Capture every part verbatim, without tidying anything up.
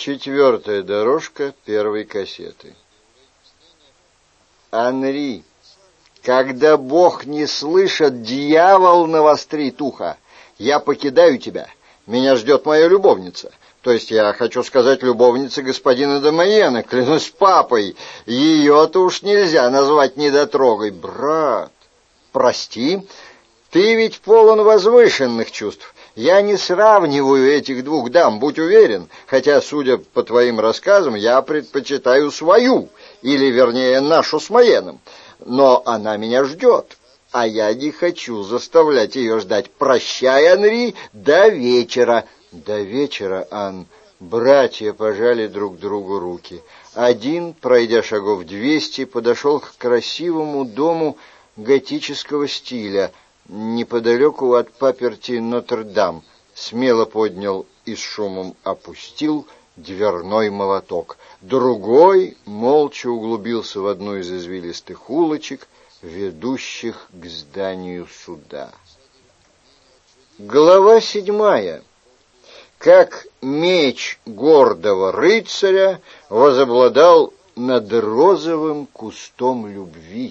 Четвертая дорожка первой кассеты. Анри, когда Бог не слышит, дьявол навострит ухо. Я покидаю тебя. Меня ждет моя любовница. То есть я хочу сказать любовница господина де Майена, клянусь папой. Ее-то уж нельзя назвать недотрогой. Брат, прости, ты ведь полон возвышенных чувств. Я не сравниваю этих двух дам, будь уверен, хотя, судя по твоим рассказам, я предпочитаю свою, или, вернее, нашу с Майеном. Но она меня ждет, а я не хочу заставлять ее ждать. Прощай, Анри, до вечера. До вечера, Ан. Братья пожали друг другу руки. Один, пройдя шагов двести, подошел к красивому дому готического стиля, неподалеку от паперти Нотр-Дам, смело поднял и с шумом опустил дверной молоток. Другой молча углубился в одну из извилистых улочек, ведущих к зданию суда. Глава седьмая. Как меч гордого рыцаря возобладал над розовым кустом любви.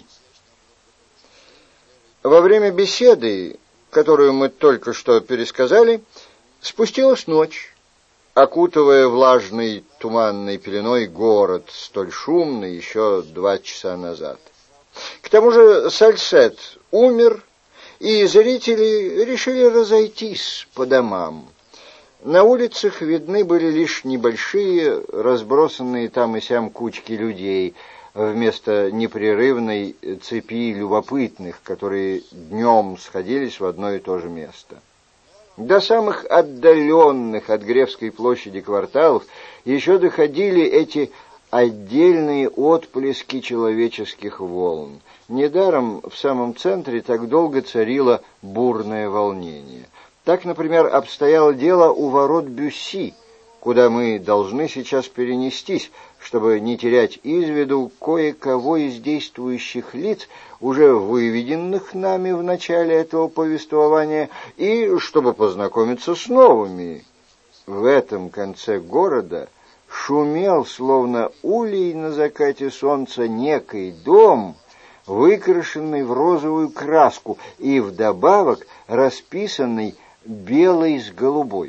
Во время беседы, которую мы только что пересказали, спустилась ночь, окутывая влажной туманной пеленой город, столь шумный еще два часа назад. К тому же Сальсет умер, и зрители решили разойтись по домам. На улицах видны были лишь небольшие, разбросанные там и сям кучки людей, вместо непрерывной цепи любопытных, которые днем сходились в одно и то же место. До самых отдаленных от Гревской площади кварталов еще доходили эти отдельные отблески человеческих волн. Недаром в самом центре так долго царило бурное волнение. Так, например, обстояло дело у ворот Бюсси, куда мы должны сейчас перенестись, чтобы не терять из виду кое-кого из действующих лиц, уже выведенных нами в начале этого повествования, и чтобы познакомиться с новыми. В этом конце города шумел, словно улей на закате солнца, некий дом, выкрашенный в розовую краску и вдобавок расписанный белой с голубой.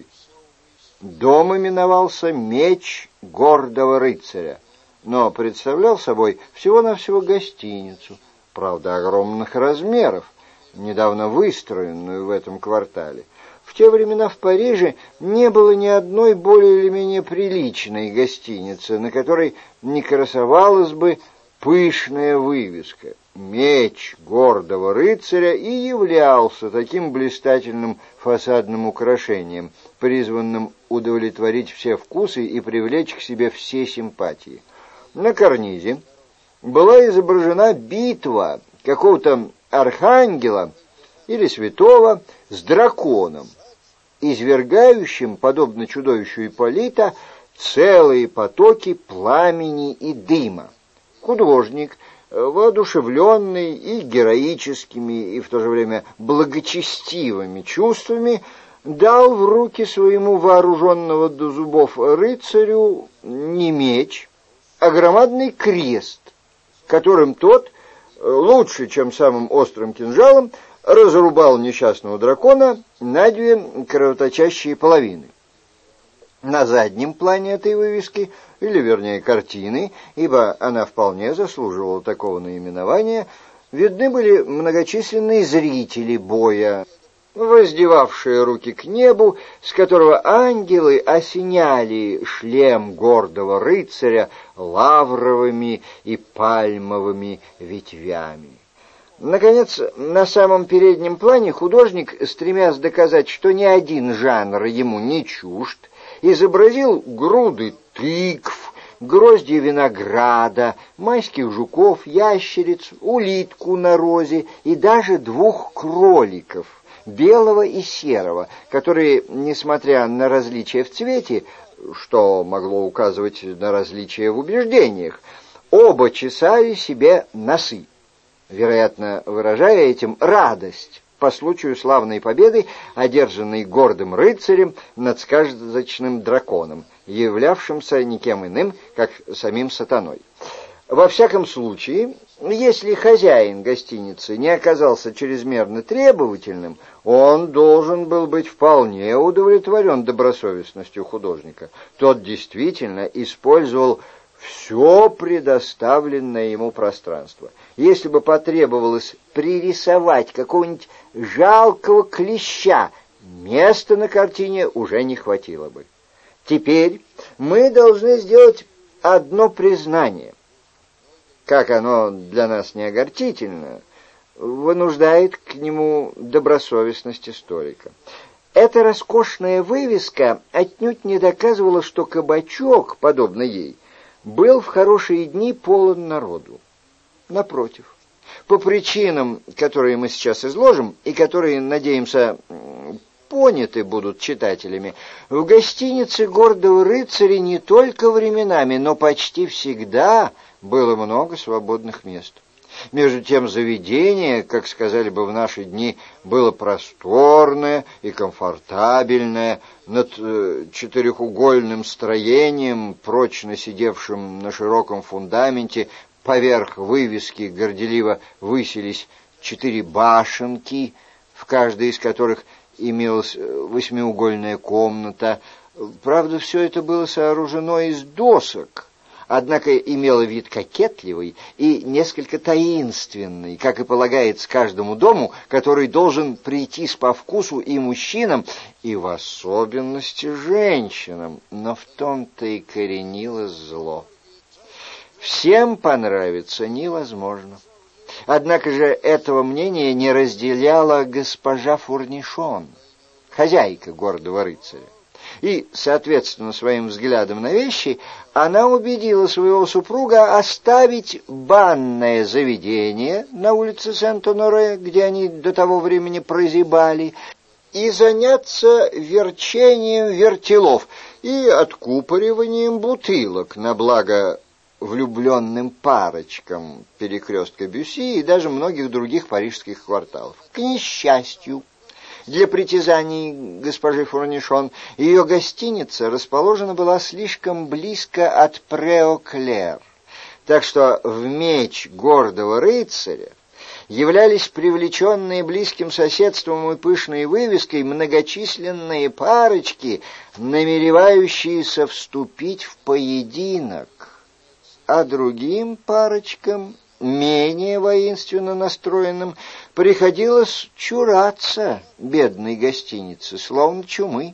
Дом именовался «Меч гордого рыцаря», но представлял собой всего-навсего гостиницу, правда, огромных размеров, недавно выстроенную в этом квартале. В те времена в Париже не было ни одной более или менее приличной гостиницы, на которой не красовалась бы пышная вывеска. Меч гордого рыцаря и являлся таким блистательным фасадным украшением, призванным удовлетворить все вкусы и привлечь к себе все симпатии. На карнизе была изображена битва какого-то архангела или святого с драконом, извергающим, подобно чудовищу Ипполита, целые потоки пламени и дыма. Художник, воодушевленный и героическими, и в то же время благочестивыми чувствами, дал в руки своему вооруженного до зубов рыцарю не меч, а громадный крест, которым тот, лучше, чем самым острым кинжалом, разрубал несчастного дракона на две кровоточащие половины. На заднем плане этой вывески, или вернее картины, ибо она вполне заслуживала такого наименования, видны были многочисленные зрители боя, воздевавшие руки к небу, с которого ангелы осеняли шлем гордого рыцаря лавровыми и пальмовыми ветвями. Наконец, на самом переднем плане художник, стремясь доказать, что ни один жанр ему не чужд, изобразил груды тыкв, гроздья винограда, майских жуков, ящериц, улитку на розе и даже двух кроликов, белого и серого, которые, несмотря на различия в цвете, что могло указывать на различия в убеждениях, оба чесали себе носы, вероятно, выражая этим радость по случаю славной победы, одержанной гордым рыцарем над сказочным драконом, являвшимся никем иным, как самим сатаной. Во всяком случае, если хозяин гостиницы не оказался чрезмерно требовательным, он должен был быть вполне удовлетворен добросовестностью художника. Тот действительно использовал все предоставленное ему пространство. Если бы потребовалось пририсовать какого-нибудь жалкого клеща, места на картине уже не хватило бы. Теперь мы должны сделать одно признание. Как оно для нас не огорчительно, вынуждает к нему добросовестность историка. Эта роскошная вывеска отнюдь не доказывала, что кабачок, подобно ей, был в хорошие дни полон народу. Напротив, по причинам, которые мы сейчас изложим, и которые, надеемся, поняты будут читателями, в гостинице «Гордого рыцаря» не только временами, но почти всегда было много свободных мест. Между тем заведение, как сказали бы в наши дни, было просторное и комфортабельное, над э, четырехугольным строением, прочно сидевшим на широком фундаменте, поверх вывески горделиво высились четыре башенки, в каждой из которых имелась восьмиугольная комната. Правда, все это было сооружено из досок, однако имело вид кокетливый и несколько таинственный, как и полагается каждому дому, который должен прийтись по вкусу и мужчинам, и в особенности женщинам, но в том-то и коренилось зло. Всем понравиться невозможно. Однако же этого мнения не разделяла госпожа Фурнишон, хозяйка «Гордого рыцаря. И, соответственно, своим взглядом на вещи, она убедила своего супруга оставить банное заведение на улице Сент-Оноре, где они до того времени прозябали, и заняться верчением вертелов и откупориванием бутылок на благо влюбленным парочкам перекрестка Бюсси и даже многих других парижских кварталов. К несчастью, для притязаний госпожи Фурнишон ее гостиница расположена была слишком близко от Прео-Клер, так что в меч «Гордого рыцаря» являлись привлеченные близким соседством и пышной вывеской многочисленные парочки, намеревающиеся вступить в поединок, а другим парочкам, менее воинственно настроенным, приходилось чураться бедной гостиницы, словно чумы.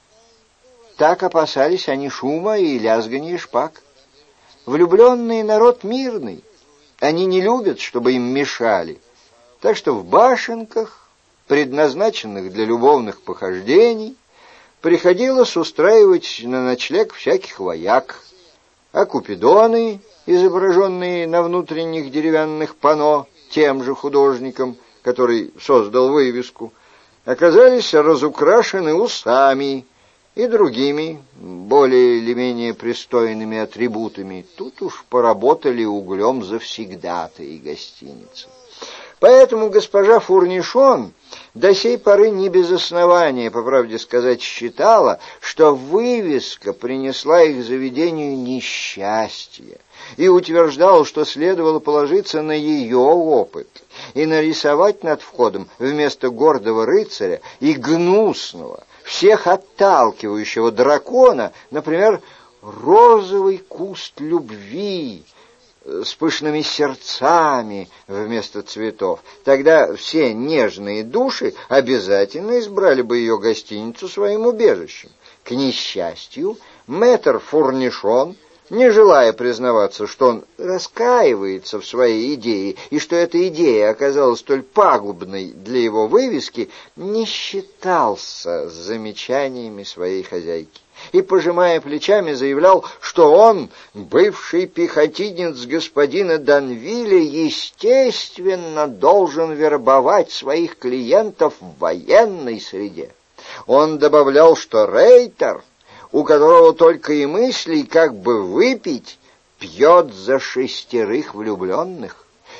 Так опасались они шума и лязганья шпаг. Влюбленный народ мирный, они не любят, чтобы им мешали, так что в башенках, предназначенных для любовных похождений, приходилось устраивать на ночлег всяких вояк, а купидоны, изображенные на внутренних деревянных панно тем же художником, который создал вывеску, оказались разукрашены усами и другими, более или менее пристойными атрибутами. Тут уж поработали углем завсегдатаи гостиницы. Поэтому госпожа Фурнишон до сей поры не без основания, по правде сказать, считала, что вывеска принесла их заведению несчастье, и утверждала, что следовало положиться на ее опыт и нарисовать над входом вместо «Гордого рыцаря» и гнусного, всех отталкивающего дракона, например, розовый куст любви с пышными сердцами вместо цветов. Тогда все нежные души обязательно избрали бы ее гостиницу своим убежищем. К несчастью, мэтр Фурнишон, не желая признаваться, что он раскаивается в своей идее и что эта идея оказалась столь пагубной для его вывески, не считался с замечаниями своей хозяйки и, пожимая плечами, заявлял, что он, бывший пехотинец господина Данвиля, естественно, должен вербовать своих клиентов в военной среде. Он добавлял, что рейтер, у которого только и мыслей, как бы выпить, пьет за шестерых влюбленных,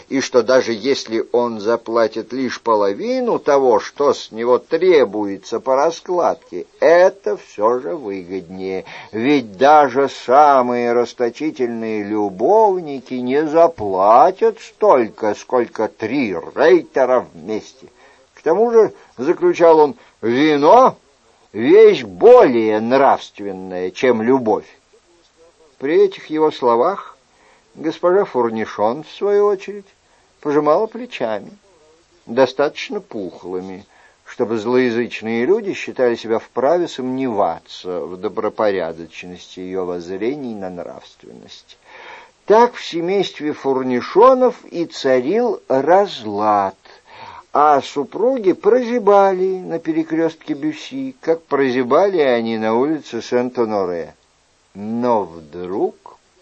и что даже если он заплатит лишь половину того, что с него требуется по раскладке, это все же выгоднее, ведь даже самые расточительные любовники не заплатят столько, сколько три рейтера вместе. К тому же, заключал он, вино — вещь более нравственная, чем любовь. При этих его словах госпожа Фурнишон, в свою очередь, пожимала плечами, достаточно пухлыми, чтобы злоязычные люди считали себя вправе сомневаться в добропорядочности ее воззрений на нравственность. Так в семействе Фурнишонов и царил разлад, а супруги прозябали на перекрестке Бюсси, как прозябали они на улице Сент-Оноре. Но вдруг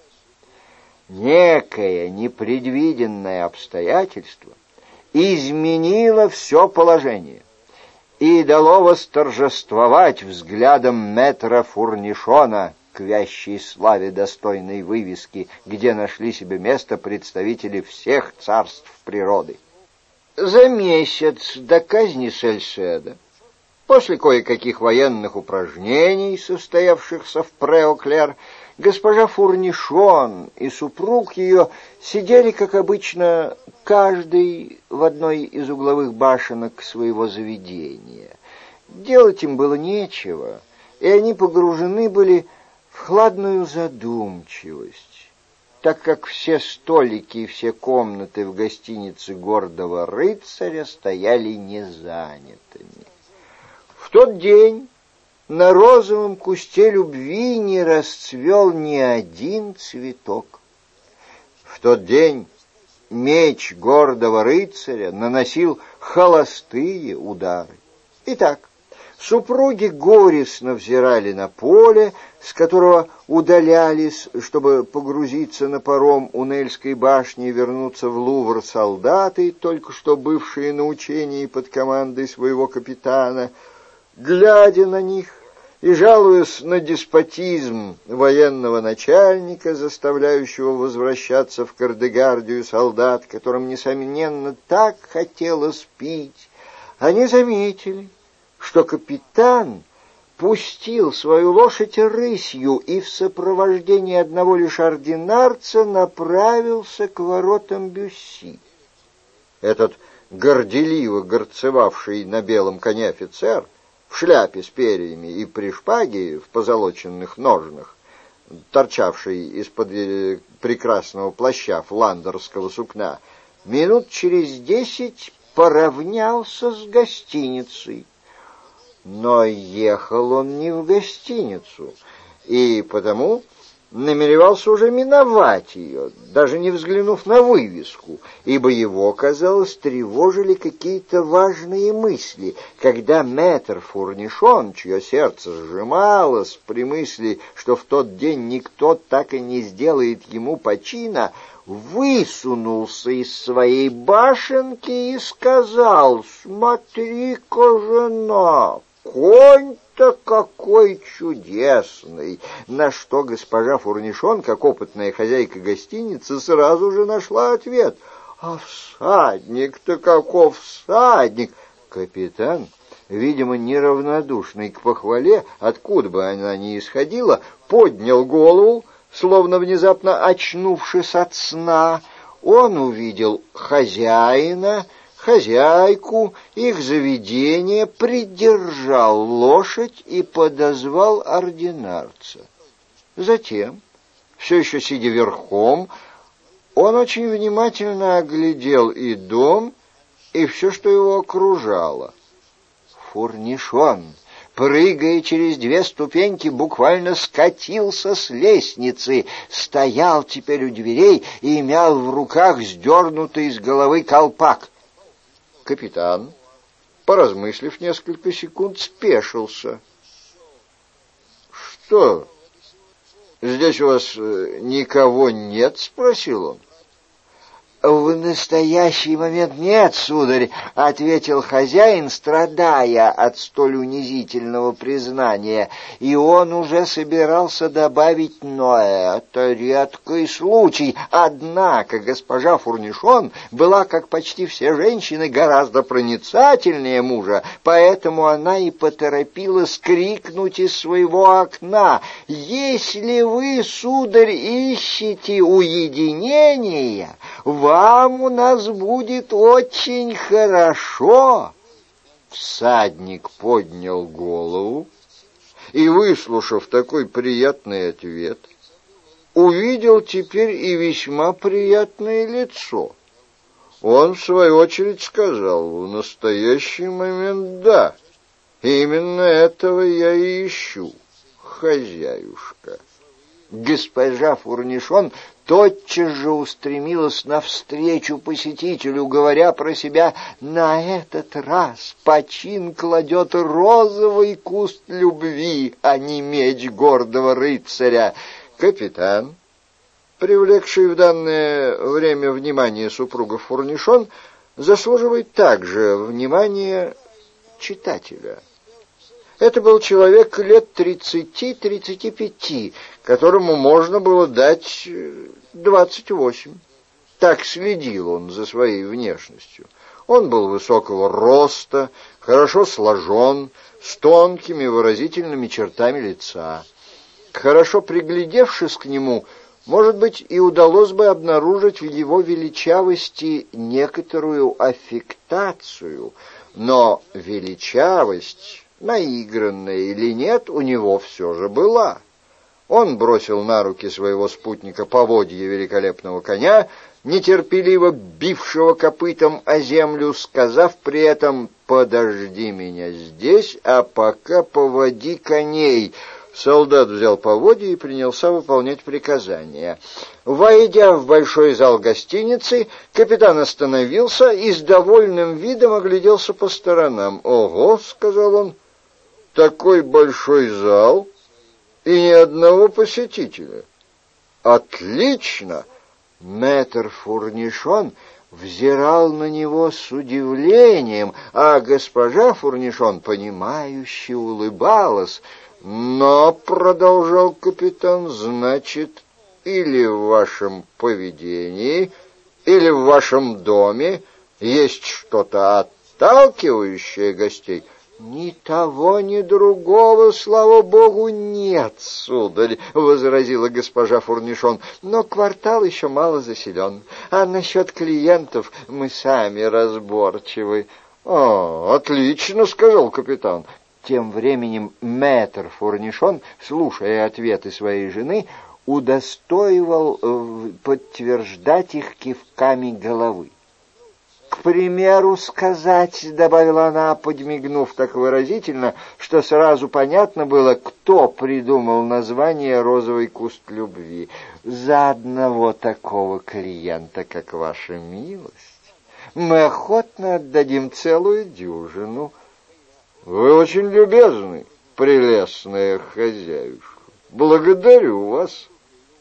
некое непредвиденное обстоятельство изменило все положение и дало восторжествовать взглядом мэтра Фурнишона к вящей славе достойной вывески, где нашли себе место представители всех царств природы. За месяц до казни Сальседа, после кое-каких военных упражнений, состоявшихся в Преоклер, госпожа Фурнишон и супруг ее сидели, как обычно, каждый в одной из угловых башенок своего заведения. Делать им было нечего, и они погружены были в хладную задумчивость, так как все столики и все комнаты в гостинице «Гордого рыцаря» стояли незанятыми. В тот день на розовом кусте любви не расцвел ни один цветок. В тот день меч гордого рыцаря наносил холостые удары. Итак, супруги горестно взирали на поле, с которого удалялись, чтобы погрузиться на паром у Нельской башни и вернуться в Лувр солдаты, только что бывшие на учении под командой своего капитана. Глядя на них и жалуясь на деспотизм военного начальника, заставляющего возвращаться в Кардегардию солдат, которым, несомненно, так хотелось пить, они заметили, что капитан пустил свою лошадь рысью и в сопровождении одного лишь ординарца направился к воротам Бюсси. Этот горделиво горцевавший на белом коне офицер в шляпе с перьями и при шпаге в позолоченных ножнах, торчавший из-под прекрасного плаща фландерского сукна, минут через десять поравнялся с гостиницей. Но ехал он не в гостиницу, и потому намеревался уже миновать ее, даже не взглянув на вывеску, ибо его, казалось, тревожили какие-то важные мысли, когда мэтр Фурнишон, чье сердце сжималось при мысли, что в тот день никто так и не сделает ему почина, высунулся из своей башенки и сказал: «Смотри-ка, жена, конь-то какой чудесный!» На что госпожа Фурнишон, как опытная хозяйка гостиницы, сразу же нашла ответ: «А всадник-то каков всадник!» Капитан, видимо, неравнодушный к похвале, откуда бы она ни исходила, поднял голову, словно внезапно очнувшись от сна. Он увидел хозяина, хозяйку, их заведение, придержал лошадь и подозвал ординарца. Затем, все еще сидя верхом, он очень внимательно оглядел и дом, и все, что его окружало. Фурнишон, прыгая через две ступеньки, буквально скатился с лестницы, стоял теперь у дверей и мял в руках сдернутый с головы колпак. Капитан, поразмыслив несколько секунд, спешился. «Что, здесь у вас никого нет?» — спросил он. «В настоящий момент нет, сударь», — ответил хозяин, страдая от столь унизительного признания, и он уже собирался добавить: «Но это редкий случай». Однако госпожа Фурнишон была, как почти все женщины, гораздо проницательнее мужа, поэтому она и поторопилась крикнуть из своего окна: «Если вы, сударь, ищете уединения, вам у нас будет очень хорошо». Всадник поднял голову и, выслушав такой приятный ответ, увидел теперь и весьма приятное лицо. Он, в свою очередь, сказал: «В настоящий момент да, именно этого я и ищу, хозяюшка». Госпожа Фурнишон тотчас же устремилась навстречу посетителю, говоря про себя: «На этот раз почин кладет розовый куст любви, а не меч гордого рыцаря». Капитан, привлекший в данное время внимание супругов Фурнишон, заслуживает также внимания читателя. Это был человек лет тридцати-тридцати пяти, которому можно было дать двадцать восемь. Так следил он за своей внешностью. Он был высокого роста, хорошо сложен, с тонкими выразительными чертами лица. Хорошо приглядевшись к нему, может быть, и удалось бы обнаружить в его величавости некоторую аффектацию, но величавость, наигранная или нет, у него все же была. Он бросил на руки своего спутника поводья великолепного коня, нетерпеливо бившего копытом о землю, сказав при этом: «Подожди меня здесь, а пока поводи коней». Солдат взял поводья и принялся выполнять приказания. Войдя в большой зал гостиницы, капитан остановился и с довольным видом огляделся по сторонам. «Ого!» — сказал он, — «такой большой зал и ни одного посетителя. Отлично!» Мэтр Фурнишон взирал на него с удивлением, а госпожа Фурнишон, понимающе улыбалась. «Но, — продолжал капитан, — значит, или в вашем поведении, или в вашем доме есть что-то отталкивающее гостей». «Ни того, ни другого, слава богу, нет, сударь», — возразила госпожа Фурнишон, «но квартал еще мало заселен, а насчет клиентов мы сами разборчивы». «А, отлично», — сказал капитан. Тем временем мэтр Фурнишон, слушая ответы своей жены, удостоивал э, подтверждать их кивками головы. «К примеру сказать, — добавила она, подмигнув так выразительно, что сразу понятно было, кто придумал название «Розовый куст любви», — за одного такого клиента, как ваша милость, мы охотно отдадим целую дюжину». «Вы очень любезны, прелестная хозяюшка. Благодарю вас».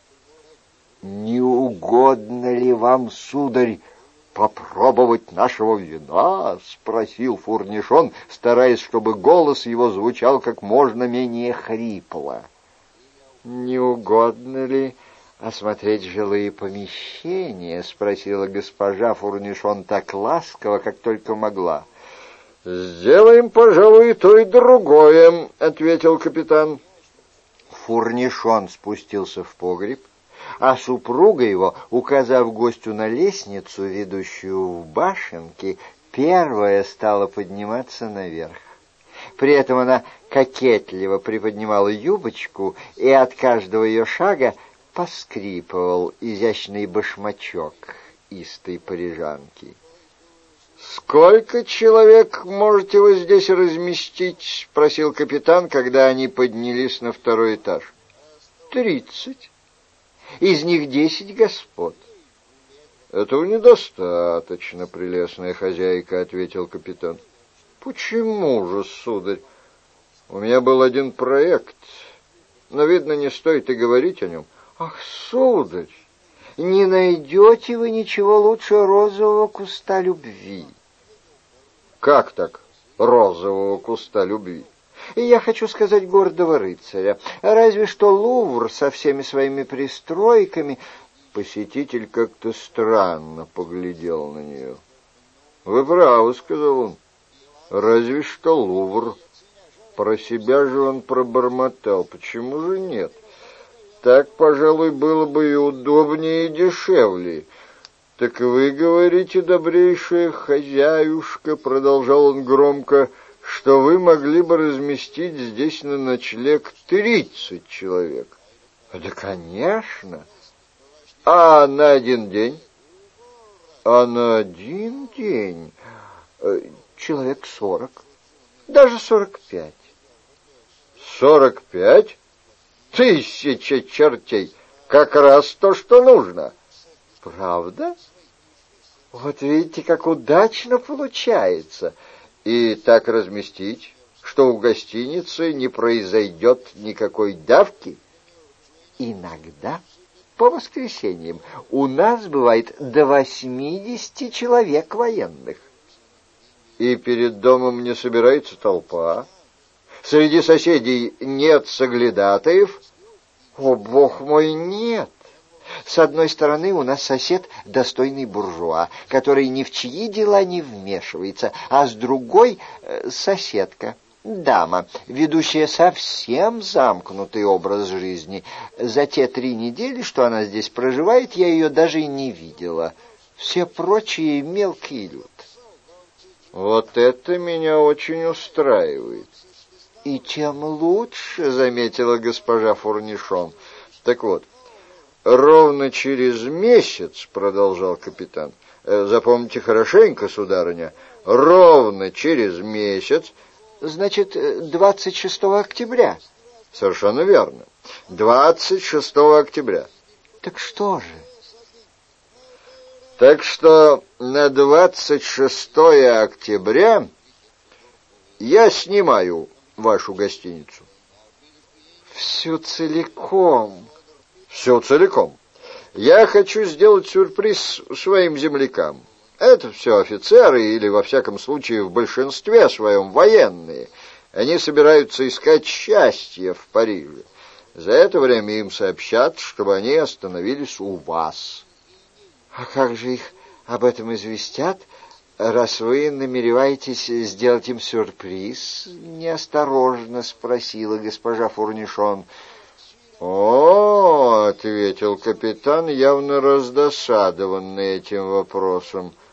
«Не угодно ли вам, сударь, попробовать нашего вина?» — спросил Фурнишон, стараясь, чтобы голос его звучал как можно менее хрипло. «Не угодно ли осмотреть жилые помещения?» — спросила госпожа Фурнишон так ласково, как только могла. «Сделаем, пожалуй, и то, и другое», — ответил капитан. Фурнишон спустился в погреб, а супруга его, указав гостю на лестницу, ведущую в башенки, первая стала подниматься наверх. При этом она кокетливо приподнимала юбочку, и от каждого ее шага поскрипывал изящный башмачок истой парижанки. «Сколько человек можете вы здесь разместить?» — спросил капитан, когда они поднялись на второй этаж. «Тридцать. Из них десять господ». «Этого недостаточно, прелестная хозяйка», — ответил капитан. «Почему же, сударь? У меня был один проект, но, видно, не стоит и говорить о нем». «Ах, сударь, Не найдете вы ничего лучше розового куста любви. Как так, розового куста любви? И я хочу сказать гордого рыцаря. Разве что Лувр со всеми своими пристройками... Посетитель как-то странно поглядел на нее. «Вы правы», — сказал он. «Разве что Лувр». Про себя же он пробормотал. «Почему же нет? Так, пожалуй, было бы и удобнее, и дешевле». «Так вы говорите, добрейшая хозяюшка», — продолжал он громко, — «что вы могли бы разместить здесь на ночлег тридцать человек». «Да, конечно». «А на один день?» «А на один день человек сорок, даже сорок пять». «Сорок пять? Тысяча чертей! Как раз то, что нужно!» «Правда? Вот видите, как удачно получается. И так разместить, что у гостиницы не произойдет никакой давки?» «Иногда». По воскресеньям у нас бывает до восьмидесяти человек военных. И перед домом не собирается толпа? Среди соседей нет соглядатаев? О, бог мой, нет. С одной стороны, у нас сосед достойный буржуа, который ни в чьи дела не вмешивается, а с другой — соседка. Дама, ведущая совсем замкнутый образ жизни. За те три недели, что она здесь проживает, я ее даже и не видела. Все прочие мелкий люд. Вот это меня очень устраивает. И тем лучше, заметила госпожа Фурнишон. Так вот, ровно через месяц, продолжал капитан, запомните хорошенько, сударыня, ровно через месяц. Значит, двадцать шестого октября. Совершенно верно. двадцать шестого октября. Так что же? Так что на двадцать шестое октября я снимаю вашу гостиницу. Всю целиком. Всю целиком. Я хочу сделать сюрприз своим землякам. Это все офицеры, или, во всяком случае, в большинстве своем военные. Они собираются искать счастье в Париже. За это время им сообщат, чтобы они остановились у вас. А как же их об этом известят, раз вы намереваетесь сделать им сюрприз? Неосторожно спросила госпожа Фурнишон. «О, — ответил капитан, явно раздосадованный этим вопросом, —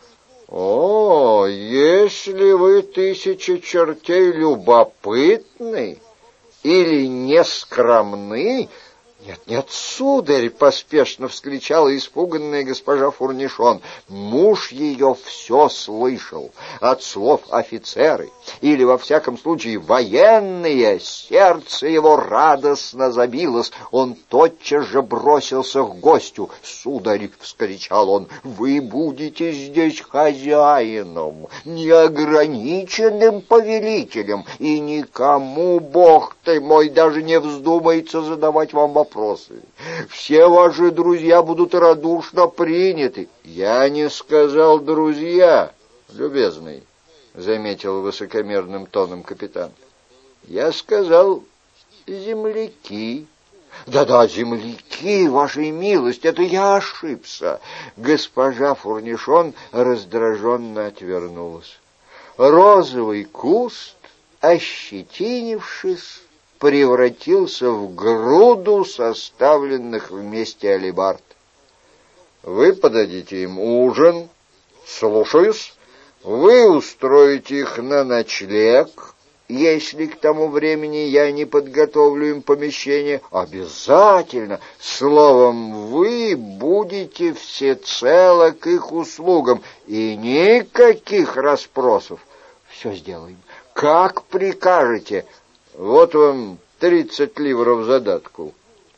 о, если вы, тысяча чертей, любопытны или нескромны...» «Нет, нет, сударь!» — поспешно вскричала испуганная госпожа Фурнишон. «Муж ее все слышал. От слов офицеры, или, во всяком случае, военные, сердце его радостно забилось. Он тотчас же бросился к гостю. «Сударь!» — вскричал он. «Вы будете здесь хозяином, неограниченным повелителем, и никому, бог ты мой, даже не вздумается задавать вам вопросы. Все ваши друзья будут радушно приняты». «Я не сказал друзья, любезный», — заметил высокомерным тоном капитан. «Я сказал земляки». «Да-да, земляки, вашей милость, это я ошибся». Госпожа Фурнишон раздраженно отвернулась. Розовый куст, ощетинившись, превратился в груду составленных вместе алебард. «Вы подадите им ужин?» «Слушаюсь». «Вы устроите их на ночлег, если к тому времени я не подготовлю им помещение?» «Обязательно. Словом, вы будете всецело к их услугам, и никаких расспросов. Все сделаем. Как прикажете». «Вот вам тридцать ливров задатку».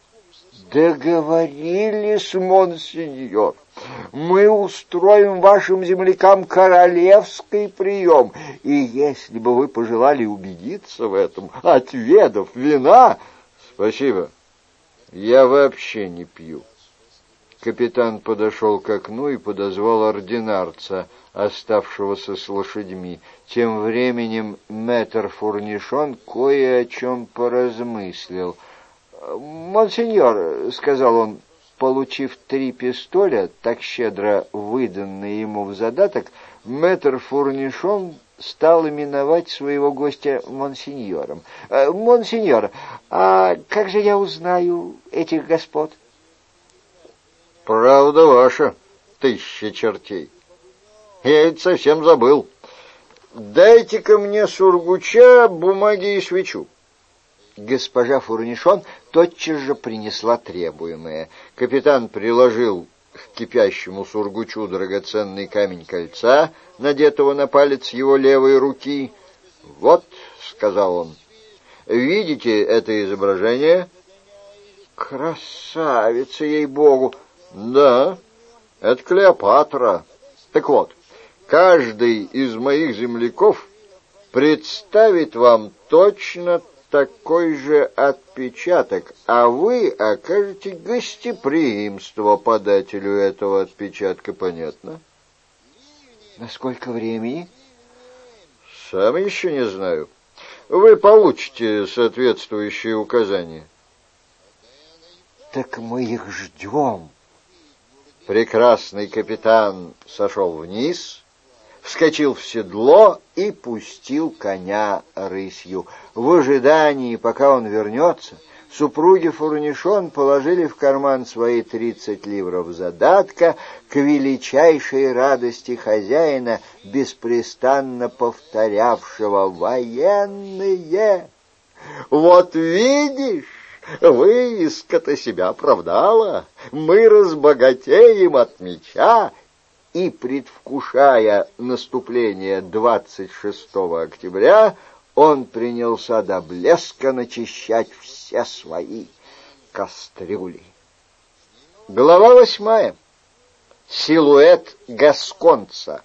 «Договорились, монсеньор. Мы устроим вашим землякам королевский прием, и если бы вы пожелали убедиться в этом, отведав вина...» «Спасибо. Я вообще не пью». Капитан подошел к окну и подозвал ординарца, оставшегося с лошадьми. Тем временем мэтр Фурнишон кое о чем поразмыслил. «Монсеньор», — сказал он, получив три пистоля, так щедро выданные ему в задаток, мэтр Фурнишон стал именовать своего гостя монсеньором. «Монсеньор, а как же я узнаю этих господ?» «Правда ваша, тысяча чертей. Я ведь совсем забыл. Дайте-ка мне сургуча, бумаги и свечу». Госпожа Фурнишон тотчас же принесла требуемое. Капитан приложил к кипящему сургучу драгоценный камень кольца, надетого на палец его левой руки. «Вот», — сказал он, — «видите это изображение?» «Красавица, ей-богу!» «Да, это Клеопатра. Так вот, каждый из моих земляков представит вам точно такой же отпечаток, а вы окажете гостеприимство подателю этого отпечатка, понятно?» «На сколько времени?» «Сам еще не знаю. Вы получите соответствующие указания». «Так мы их ждем». Прекрасный капитан сошел вниз, вскочил в седло и пустил коня рысью. В ожидании, пока он вернется, супруги Фурнишон положили в карман свои тридцать ливров задатка, к величайшей радости хозяина, беспрестанно повторявшего: «Военные! Вот видишь, выиска-то себя оправдала, мы разбогатеем от меча». И, предвкушая наступление двадцать шестого октября, он принялся до блеска начищать все свои кастрюли. Глава восьмая. Силуэт гасконца.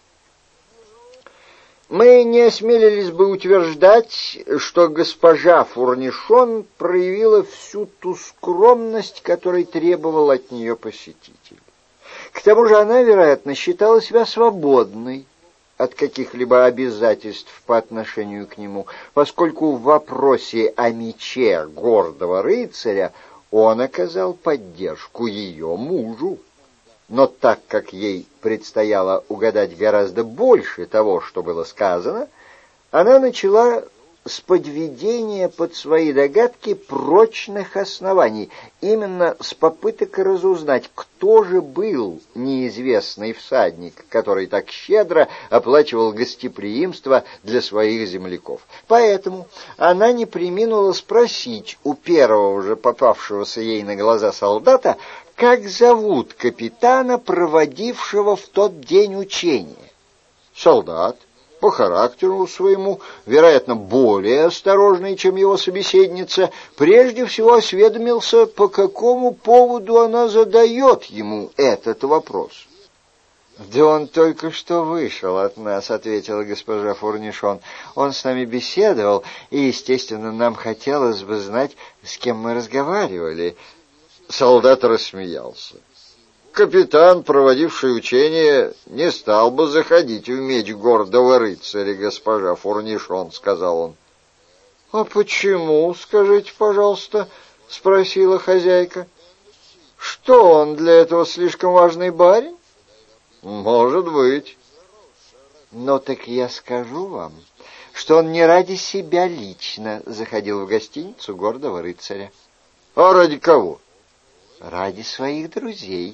Мы не осмелились бы утверждать, что госпожа Фурнишон проявила всю ту скромность, которой требовал от нее посетитель. К тому же она, вероятно, считала себя свободной от каких-либо обязательств по отношению к нему, поскольку в вопросе о мече гордого рыцаря он оказал поддержку ее мужу. Но так как ей предстояло угадать гораздо больше того, что было сказано, она начала с подведения под свои догадки прочных оснований, именно с попыток разузнать, кто же был неизвестный всадник, который так щедро оплачивал гостеприимство для своих земляков. Поэтому она не преминула спросить у первого же попавшегося ей на глаза солдата, как зовут капитана, проводившего в тот день учение. Солдат, по характеру своему, вероятно, более осторожный, чем его собеседница, прежде всего осведомился, по какому поводу она задает ему этот вопрос. «Да он только что вышел от нас», — ответила госпожа Фурнишон. «Он с нами беседовал, и, естественно, нам хотелось бы знать, с кем мы разговаривали». Солдат рассмеялся. «Капитан, проводивший учение, не стал бы заходить в меч гордого рыцаря, госпожа Фурнишон», — сказал он. «А почему, скажите, пожалуйста?» — спросила хозяйка. «Что, он для этого слишком важный барин?» «Может быть». «Но так я скажу вам, что он не ради себя лично заходил в гостиницу гордого рыцаря». «А ради кого?» «Ради своих друзей».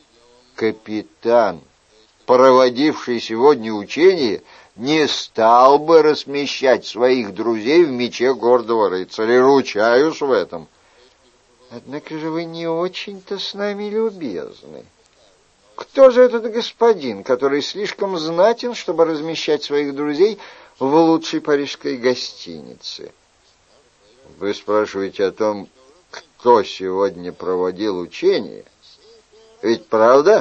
Капитан, проводивший сегодня учение, не стал бы размещать своих друзей в мече гордого рыцаря, ручаюсь в этом. Однако же вы не очень-то с нами любезны. Кто же этот господин, который слишком знатен, чтобы размещать своих друзей в лучшей парижской гостинице? Вы спрашиваете о том, кто сегодня проводил учение? Ведь правда?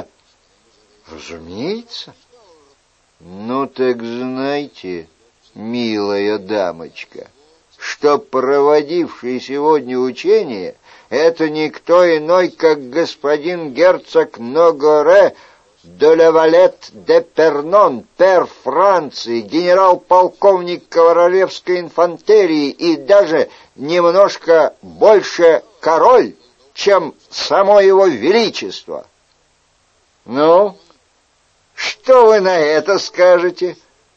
Разумеется. Ну так знайте, милая дамочка, что проводивший сегодня учение — это никто иной, как господин герцог Ногоре де Лавалет де Пернон, пер Франции, генерал-полковник королевской инфантерии и даже немножко больше король, чем само его величество. Ну, что вы на это скажете?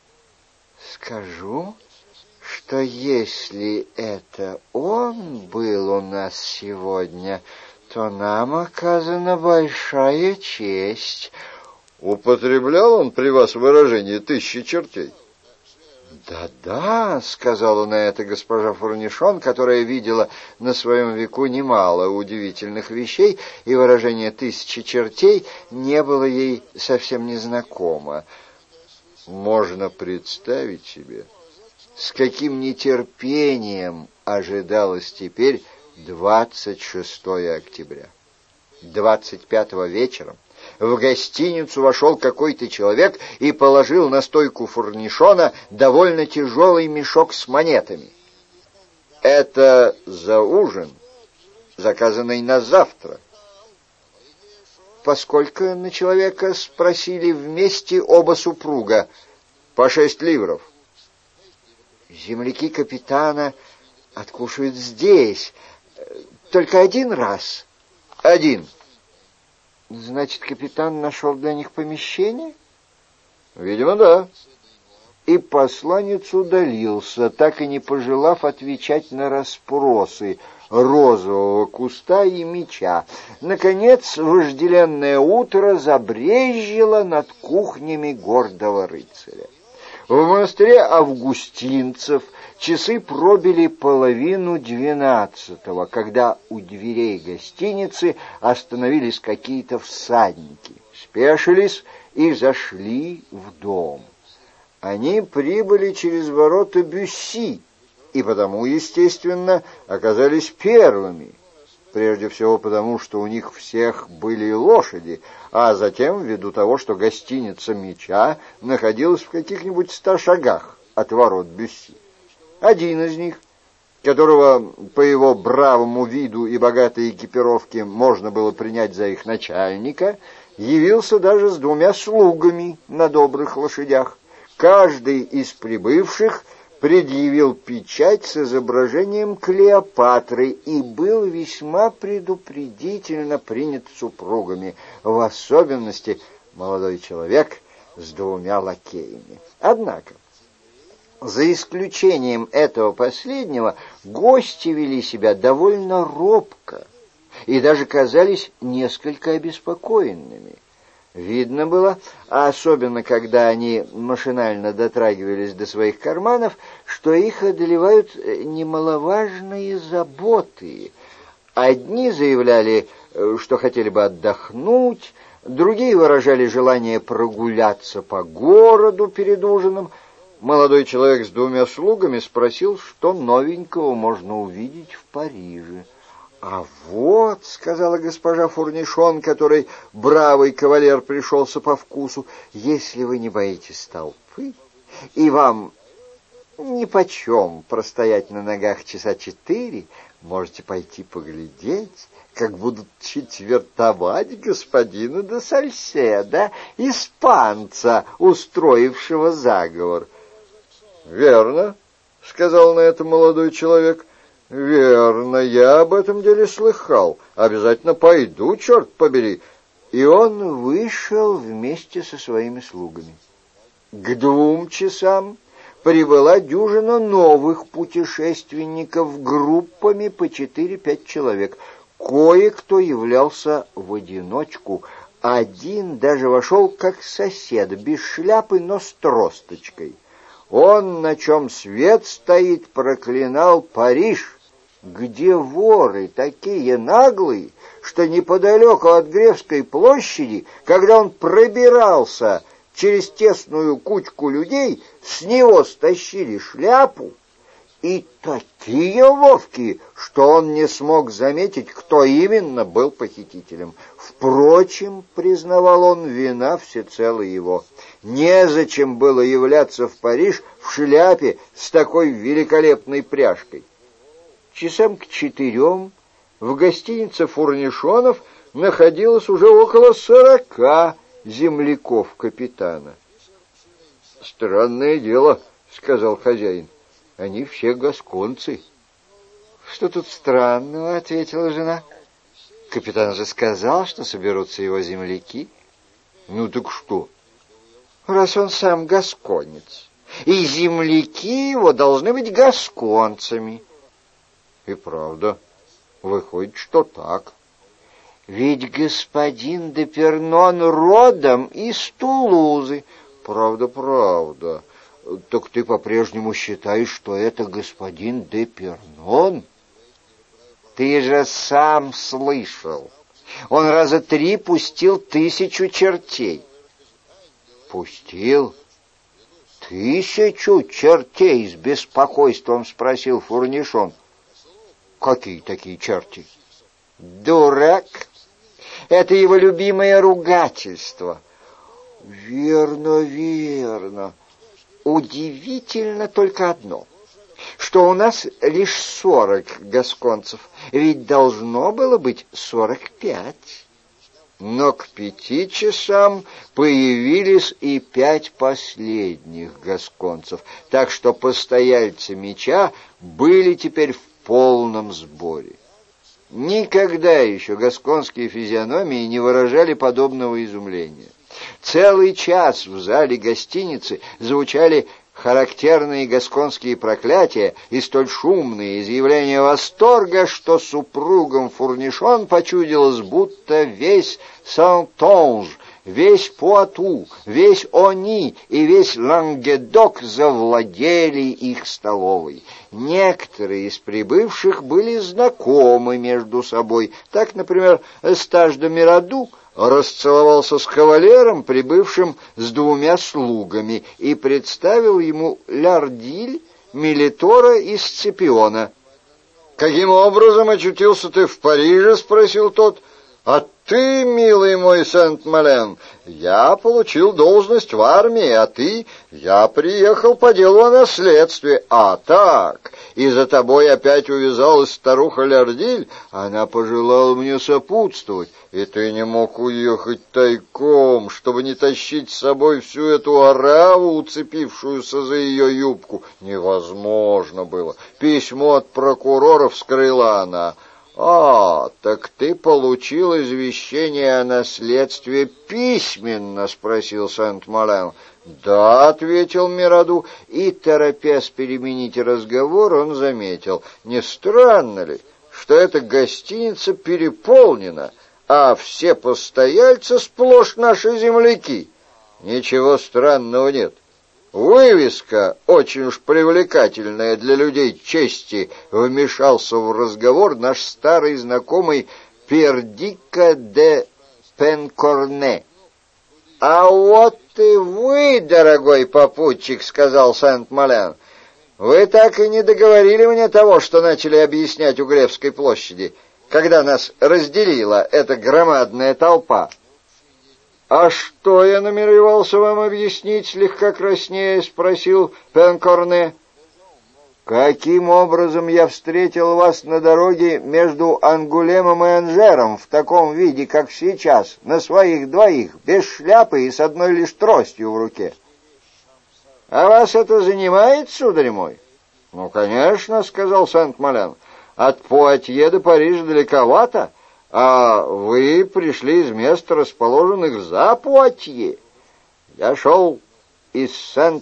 Скажу, что если это он был у нас сегодня, то нам оказана большая честь. Употреблял он при вас выражение «тысячи чертей»? «Да-да», — сказала на это госпожа Фурнишон, которая видела на своем веку немало удивительных вещей, и выражение «тысячи чертей» не было ей совсем незнакомо. Можно представить себе, с каким нетерпением ожидалось теперь двадцать шестое октября. двадцать пятого вечером в гостиницу вошел какой-то человек и положил на стойку Фурнишона довольно тяжелый мешок с монетами. Это за ужин, заказанный на завтра. Поскольку на человека спросили вместе оба супруга. По шесть ливров. Земляки капитана откушают здесь. Только один раз? Один. Значит, капитан нашел для них помещение? Видимо, да. И посланец удалился, так и не пожелав отвечать на расспросы розового куста и меча. Наконец, вожделенное утро забрезжило над кухнями гордого рыцаря. В монастыре августинцев часы пробили половину двенадцатого, когда у дверей гостиницы остановились какие-то всадники, спешились и зашли в дом. Они прибыли через ворота Бюсси, и потому, естественно, оказались первыми. Прежде всего потому, что у них всех были лошади, а затем ввиду того, что гостиница Меча находилась в каких-нибудь ста шагах от ворот Бюсси. Один из них, которого по его бравому виду и богатой экипировке можно было принять за их начальника, явился даже с двумя слугами на добрых лошадях. Каждый из прибывших предъявил печать с изображением Клеопатры и был весьма предупредительно принят супругами, в особенности молодой человек с двумя лакеями. Однако, за исключением этого последнего, гости вели себя довольно робко и даже казались несколько обеспокоенными. Видно было, а особенно когда они машинально дотрагивались до своих карманов, что их одолевают немаловажные заботы. Одни заявляли, что хотели бы отдохнуть, другие выражали желание прогуляться по городу перед ужином. Молодой человек с двумя слугами спросил, что новенького можно увидеть в Париже. «А вот, — сказала госпожа Фурнишон, которой бравый кавалер пришелся по вкусу, — если вы не боитесь толпы, и вам нипочем простоять на ногах часа четыре, можете пойти поглядеть, как будут четвертовать господина де Сальседа, испанца, устроившего заговор». «Верно, — сказал на это молодой человек, — верно, я об этом деле слыхал. Обязательно пойду, черт побери». И он вышел вместе со своими слугами. К двум часам прибыла дюжина новых путешественников группами по четыре-пять человек. Кое-кто являлся в одиночку. Один даже вошел как сосед, без шляпы, но с тросточкой. Он, на чем свет стоит, проклинал Париж, где воры такие наглые, что неподалеку от Гревской площади, когда он пробирался через тесную кучку людей, с него стащили шляпу, и такие ловкие, что он не смог заметить, кто именно был похитителем. Впрочем, признавал он, вина всецело его. Незачем было являться в Париж в шляпе с такой великолепной пряжкой. часам к четырем в гостинице Фурнишонов находилось уже около сорока земляков капитана. «Странное дело», — сказал хозяин, — «они все гасконцы». «Что тут странного?» — ответила жена. «Капитан же сказал, что соберутся его земляки». «Ну так что?» «Раз он сам гасконец, и земляки его должны быть гасконцами». «И правда, выходит, что так». «Ведь господин де Пернон родом из Тулузы». «Правда, правда. Так ты по-прежнему считаешь, что это господин де Пернон?» «Ты же сам слышал. Он раза три пустил тысячу чертей». «Пустил? Тысячу чертей?» — с беспокойством спросил Фурнишон. «Какие такие черти?» «Дурак! Это его любимое ругательство». «Верно, верно. Удивительно только одно, что у нас лишь сорок гасконцев, ведь должно было быть сорок пять». Но к пяти часам появились и пять последних гасконцев, так что постояльцы меча были теперь в полном сборе. Никогда еще гасконские физиономии не выражали подобного изумления. Целый час в зале гостиницы звучали характерные гасконские проклятия и столь шумные изъявления восторга, что супругам Фурнишон почудилось, будто весь Сантонж, весь Пуату, весь Они и весь Лангедок завладели их столовой. Некоторые из прибывших были знакомы между собой. Так, например, Эстаж де Мираду расцеловался с кавалером, прибывшим с двумя слугами, и представил ему Лярдиль, Мелитора и Сципиона. «Каким образом очутился ты в Париже?» — спросил тот. «А ты, милый мой Сент-Мален, я получил должность в армии, а ты, я приехал по делу о наследстве. А так, и за тобой опять увязалась старуха Лярдиль, она пожелала мне сопутствовать, и ты не мог уехать тайком, чтобы не тащить с собой всю эту ораву, уцепившуюся за ее юбку. Невозможно было. Письмо от прокурора вскрыла она». «А, так ты получил извещение о наследстве письменно?» — спросил Сент-Мален. «Да», — ответил Мираду, и, торопясь переменить разговор, он заметил: «Не странно ли, что эта гостиница переполнена, а все постояльцы сплошь наши земляки?» «Ничего странного нет. Вывеска, очень уж привлекательная для людей чести», — вмешался в разговор наш старый знакомый Пердика де Пенкорне. «А вот и вы, дорогой попутчик», — сказал Сент-Мален. «Вы так и не договорили мне того, что начали объяснять у Гревской площади, когда нас разделила эта громадная толпа». «А что я намеревался вам объяснить?» — слегка краснея спросил Пенкорне. «Каким образом я встретил вас на дороге между Ангулемом и Анжером в таком виде, как сейчас, на своих двоих, без шляпы и с одной лишь тростью в руке?» «А вас это занимает, сударь мой?» «Ну, конечно», — сказал Сент-Мален. «От Пуатье до Парижа далековато, а вы пришли из мест, расположенных за Пуатье. Я шел из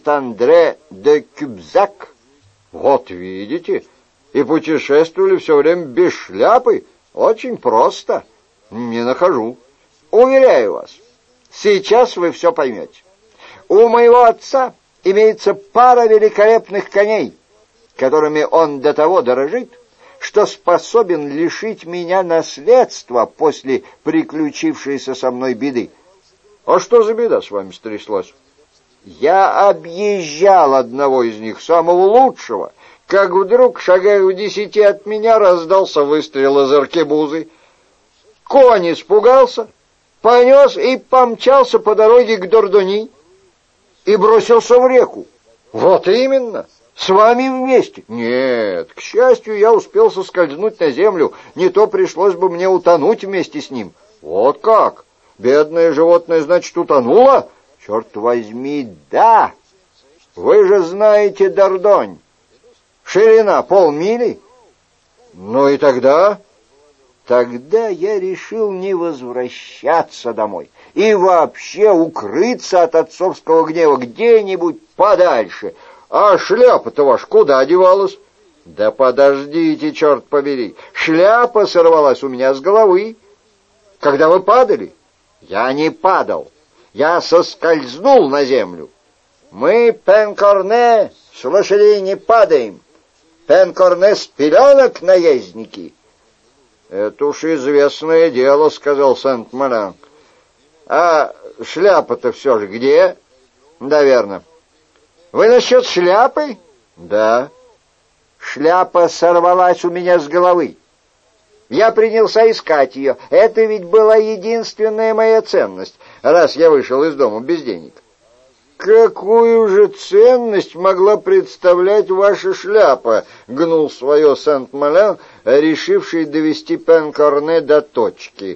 Сент-Андре-де-Кюбзак. Вот видите, и путешествовали все время без шляпы. Очень просто. Не нахожу. Уверяю вас, сейчас вы все поймете. У моего отца имеется пара великолепных коней, которыми он до того дорожит, что способен лишить меня наследства после приключившейся со мной беды. А что за беда с вами стряслась? Я объезжал одного из них, самого лучшего, как вдруг, шагая в десяти от меня, раздался выстрел из аркебузы. Конь испугался, понес и помчался по дороге к Дордони и бросился в реку. Вот именно. С вами вместе? Нет, к счастью, я успел соскользнуть на землю, не то пришлось бы мне утонуть вместе с ним. Вот как? Бедное животное, значит, утонуло? Черт возьми, да! Вы же знаете Дордонь. Ширина полмили. Ну и тогда? Тогда я решил не возвращаться домой и вообще укрыться от отцовского гнева где-нибудь подальше. А шляпа-то ваша куда девалась? Да подождите, черт побери. Шляпа сорвалась у меня с головы. Когда вы падали? Я не падал. Я соскользнул на землю. Мы, Пенкорне, с лошадей не падаем. Пенкорне с пеленок наездники. Это уж известное дело, сказал Сент-Малин. А шляпа-то все же где? Да, верно. Вы насчет шляпы? Да. Шляпа сорвалась у меня с головы. Я принялся искать ее. Это ведь была единственная моя ценность, раз я вышел из дома без денег. Какую же ценность могла представлять ваша шляпа? Гнул свое Сент-Малин, решивший довести Пенкорне до точки.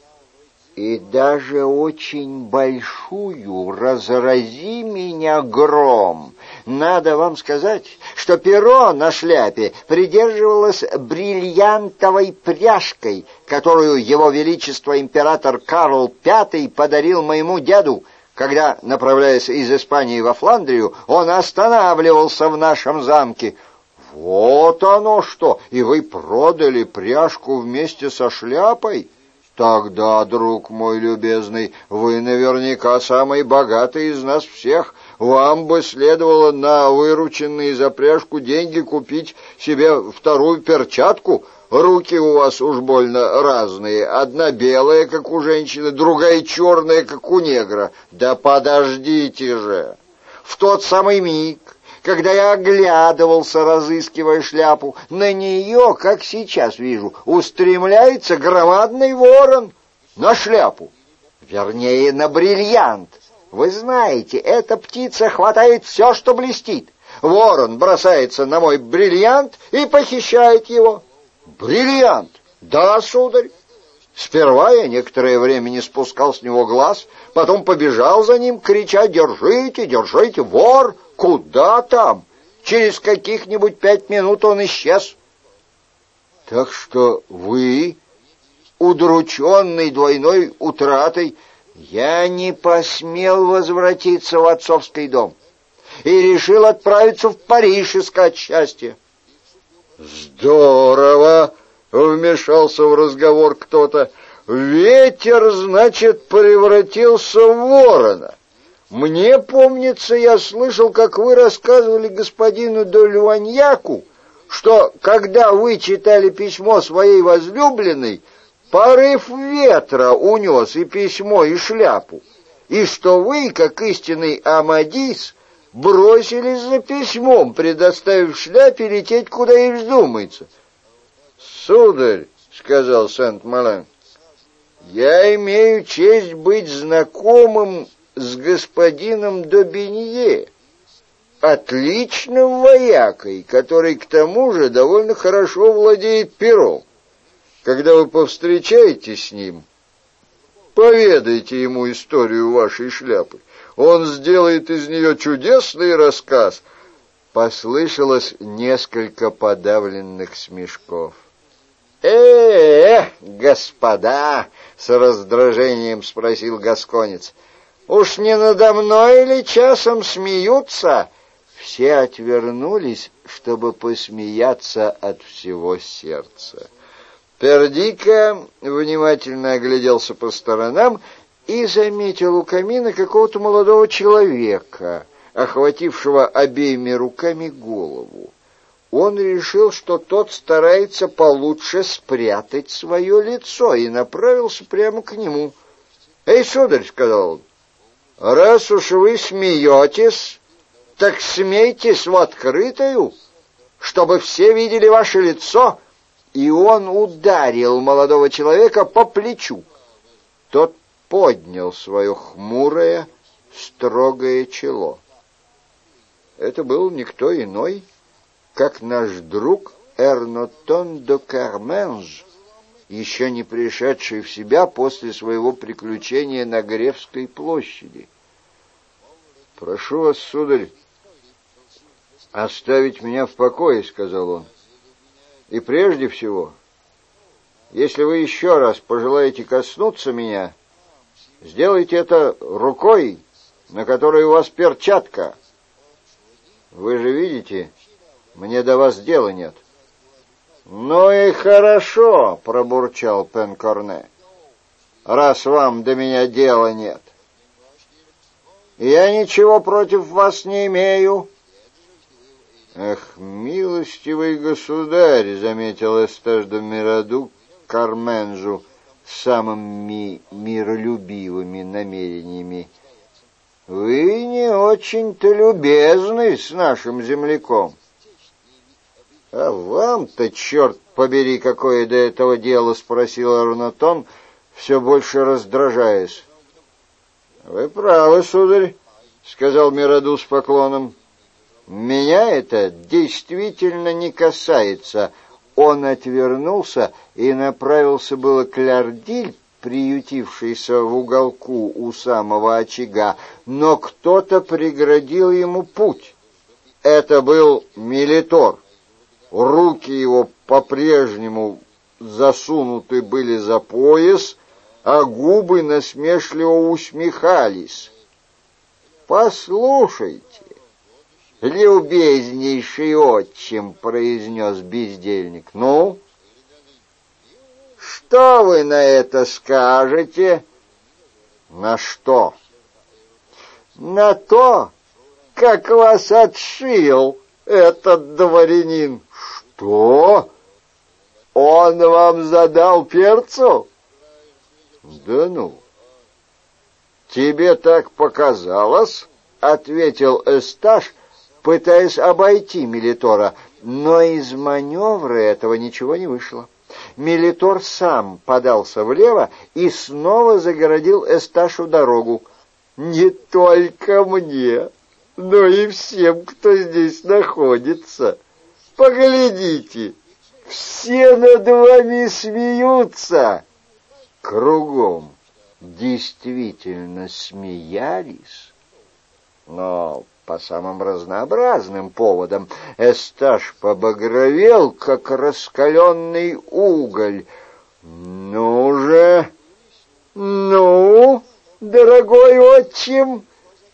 И даже очень большую, разрази меня гром. Надо вам сказать, что перо на шляпе придерживалось бриллиантовой пряжкой, которую его величество император Карл Пятый подарил моему деду, когда, направляясь из Испании во Фландрию, он останавливался в нашем замке. Вот оно что! И вы продали пряжку вместе со шляпой? Тогда, друг мой любезный, вы наверняка самый богатый из нас всех. Вам бы следовало на вырученные за пряжку деньги купить себе вторую перчатку. Руки у вас уж больно разные. Одна белая, как у женщины, другая черная, как у негра. Да подождите же! В тот самый миг, когда я оглядывался, разыскивая шляпу, на нее, как сейчас вижу, устремляется громадный ворон на шляпу. Вернее, на бриллиант. Вы знаете, эта птица хватает все, что блестит. Ворон бросается на мой бриллиант и похищает его. Бриллиант? Да, сударь. Сперва я некоторое время не спускал с него глаз, потом побежал за ним, крича: «Держите, держите, вор!» Куда там? Через каких-нибудь пять минут он исчез. Так что вы, удрученный двойной утратой, я не посмел возвратиться в отцовский дом и решил отправиться в Париж искать счастье. Здорово! Вмешался в разговор кто-то. Ветер, значит, превратился в ворона. Мне помнится, я слышал, как вы рассказывали господину де Люаньяку, что, когда вы читали письмо своей возлюбленной, порыв ветра унес и письмо, и шляпу, и что вы, как истинный Амадис, бросились за письмом, предоставив шляпе лететь, куда ей вздумается. «Сударь», — сказал Сент-Малин, — «я имею честь быть знакомым с господином Добинье, отличным воякой, который к тому же довольно хорошо владеет пером. Когда вы повстречаетесь с ним, поведайте ему историю вашей шляпы. Он сделает из нее чудесный рассказ». Послышалось несколько подавленных смешков. «Э-э, господа!» — с раздражением спросил гасконец. «Уж не надо мной ли часом смеются?» Все отвернулись, чтобы посмеяться от всего сердца. Пердика внимательно огляделся по сторонам и заметил у камина какого-то молодого человека, охватившего обеими руками голову. Он решил, что тот старается получше спрятать свое лицо, и направился прямо к нему. «Эй, сударь!» — сказал он. «Раз уж вы смеетесь, так смейтесь в открытую, чтобы все видели ваше лицо». И он ударил молодого человека по плечу. Тот поднял свое хмурое, строгое чело. Это был никто иной, как наш друг Эрнотон де Карменж, еще не пришедший в себя после своего приключения на Гревской площади. «Прошу вас, сударь, оставить меня в покое», — сказал он. «И прежде всего, если вы еще раз пожелаете коснуться меня, сделайте это рукой, на которой у вас перчатка. Вы же видите, мне до вас дела нет». «Ну и хорошо», — пробурчал Пенкорне, — «раз вам до меня дела нет. Я ничего против вас не имею». «Эх, милостивый государь», — заметил Эсташ де Мираду Карменжу с самыми миролюбивыми намерениями, — «вы не очень-то любезны с нашим земляком». «А вам-то, черт побери, какое до этого дело?» — спросил Эрнотон, все больше раздражаясь. «Вы правы, сударь», — сказал Мираду с поклоном. «Меня это действительно не касается». Он отвернулся и направился было к Лярдиль, приютившийся в уголку у самого очага, но кто-то преградил ему путь. Это был Мелитор. Руки его по-прежнему засунуты были за пояс, а губы насмешливо усмехались. «Послушайте, любезнейший отчим», — произнес бездельник, — «ну, что вы на это скажете?» «На что?» «На то, как вас отшил этот дворянин». «Что? Он вам задал перцу?» «Да ну! Тебе так показалось?» — ответил Эсташ, пытаясь обойти Мелитора, но из маневра этого ничего не вышло. Мелитор сам подался влево и снова загородил Эсташу дорогу. «Не только мне, но и всем, кто здесь находится. Поглядите, все над вами смеются». Кругом действительно смеялись, но по самым разнообразным поводам. Эсташ побагровел, как раскаленный уголь. «Ну же, ну, дорогой отчим,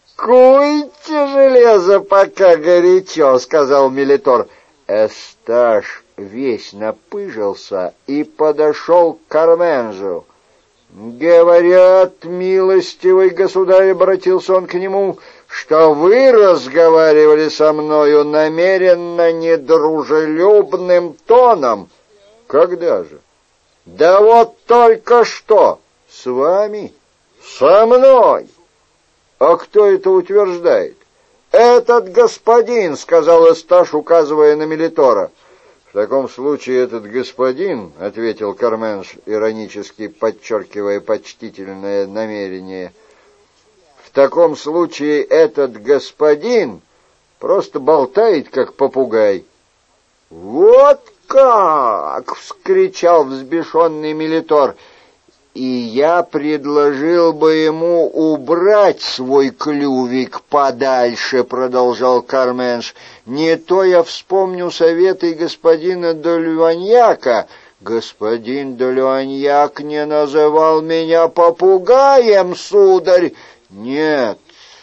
куйте железо, пока горячо», — сказал Мелитор. Эсташ весь напыжился и подошел к Карменжу. «Говорят, милостивый государь», — обратился он к нему, — «что вы разговаривали со мною намеренно недружелюбным тоном». «Когда же?» «Да вот только что». «С вами?» «Со мной». «А кто это утверждает?» «Этот господин», — сказал Эсташ, указывая на Мелитора. «В таком случае этот господин», — ответил Карменж, иронически подчеркивая почтительное намерение, — «в таком случае этот господин просто болтает, как попугай». «Вот как!» — вскричал взбешенный Мелитор. «И я предложил бы ему убрать свой клювик подальше», — продолжал Карменж. «Не то я вспомню советы господина де Люаньяка». «Господин де Люаньяк не называл меня попугаем, сударь». «Нет,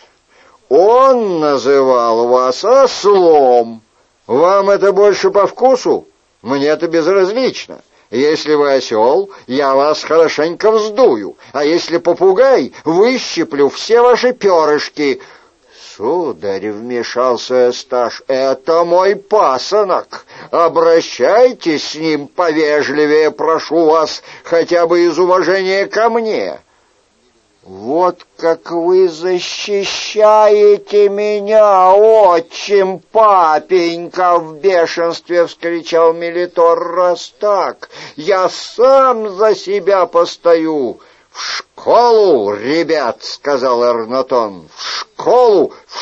он называл вас ослом. Вам это больше по вкусу? Мне это безразлично. Если вы осел, я вас хорошенько вздую, а если попугай, выщиплю все ваши перышки». «Сударь», — вмешался Эсташ, — «это мой пасынок. Обращайтесь с ним повежливее, прошу вас, хотя бы из уважения ко мне». «Вот как вы защищаете меня, отчим папенька!» — в бешенстве вскричал Мелитор. «Раз так, я сам за себя постою». «В школу, ребят!» — сказал Эрнотон. «В школу! В школу!»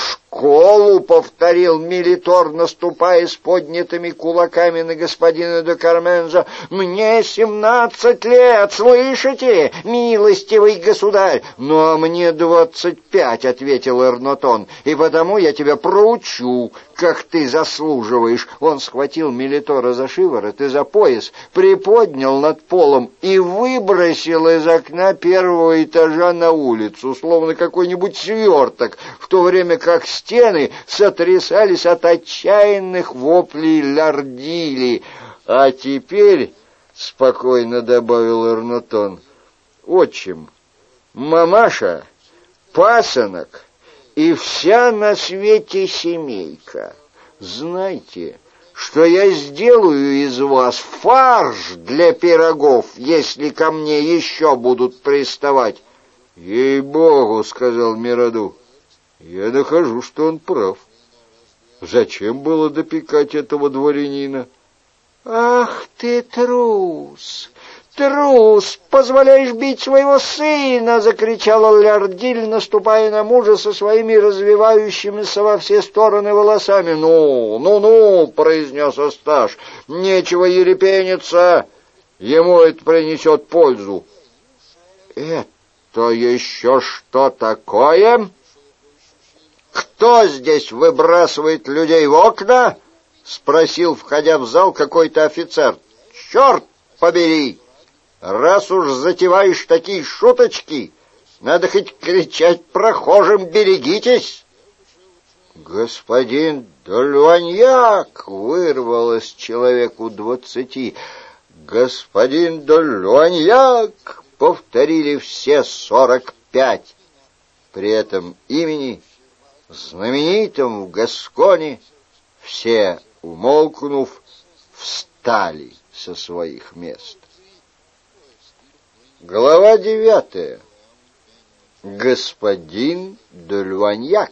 школу, — повторил Мелитор, наступая с поднятыми кулаками на господина де Карменза. — Мне семнадцать лет, слышите, милостивый государь? — Но мне двадцать пять, — ответил Эрнотон, — и потому я тебя проучу, как ты заслуживаешь. Он схватил Мелитора за шиворот и за пояс, приподнял над полом и выбросил из окна первого этажа на улицу, словно какой-нибудь сверток, в то время как стены сотрясались от отчаянных воплей Лярдили. — А теперь, — спокойно добавил Эрнотон, — отчим, мамаша, пасынок и вся на свете семейка, знайте, что я сделаю из вас фарш для пирогов, если ко мне еще будут приставать. — Ей-богу, — сказал Мираду, — я нахожу, что он прав. Зачем было допекать этого дворянина? — Ах ты трус! «Трус! Позволяешь бить своего сына!» — закричала Лярдиль, наступая на мужа со своими развивающимися во все стороны волосами. «Ну, ну-ну!» — произнес Осташ. «Нечего ерепениться! Ему это принесет пользу!» «Это еще что такое? Кто здесь выбрасывает людей в окна?» — спросил, входя в зал, какой-то офицер. «Черт побери! Раз уж затеваешь такие шуточки, надо хоть кричать прохожим: берегитесь!» «Господин Д'Альваньяк!» — вырвалось человеку двадцати. «Господин Д'Альваньяк!» — повторили все сорок пять. При этом имени, знаменитом в Гасконе, все, умолкнув, встали со своих мест. Глава девятая. Господин Д'Альваньяк.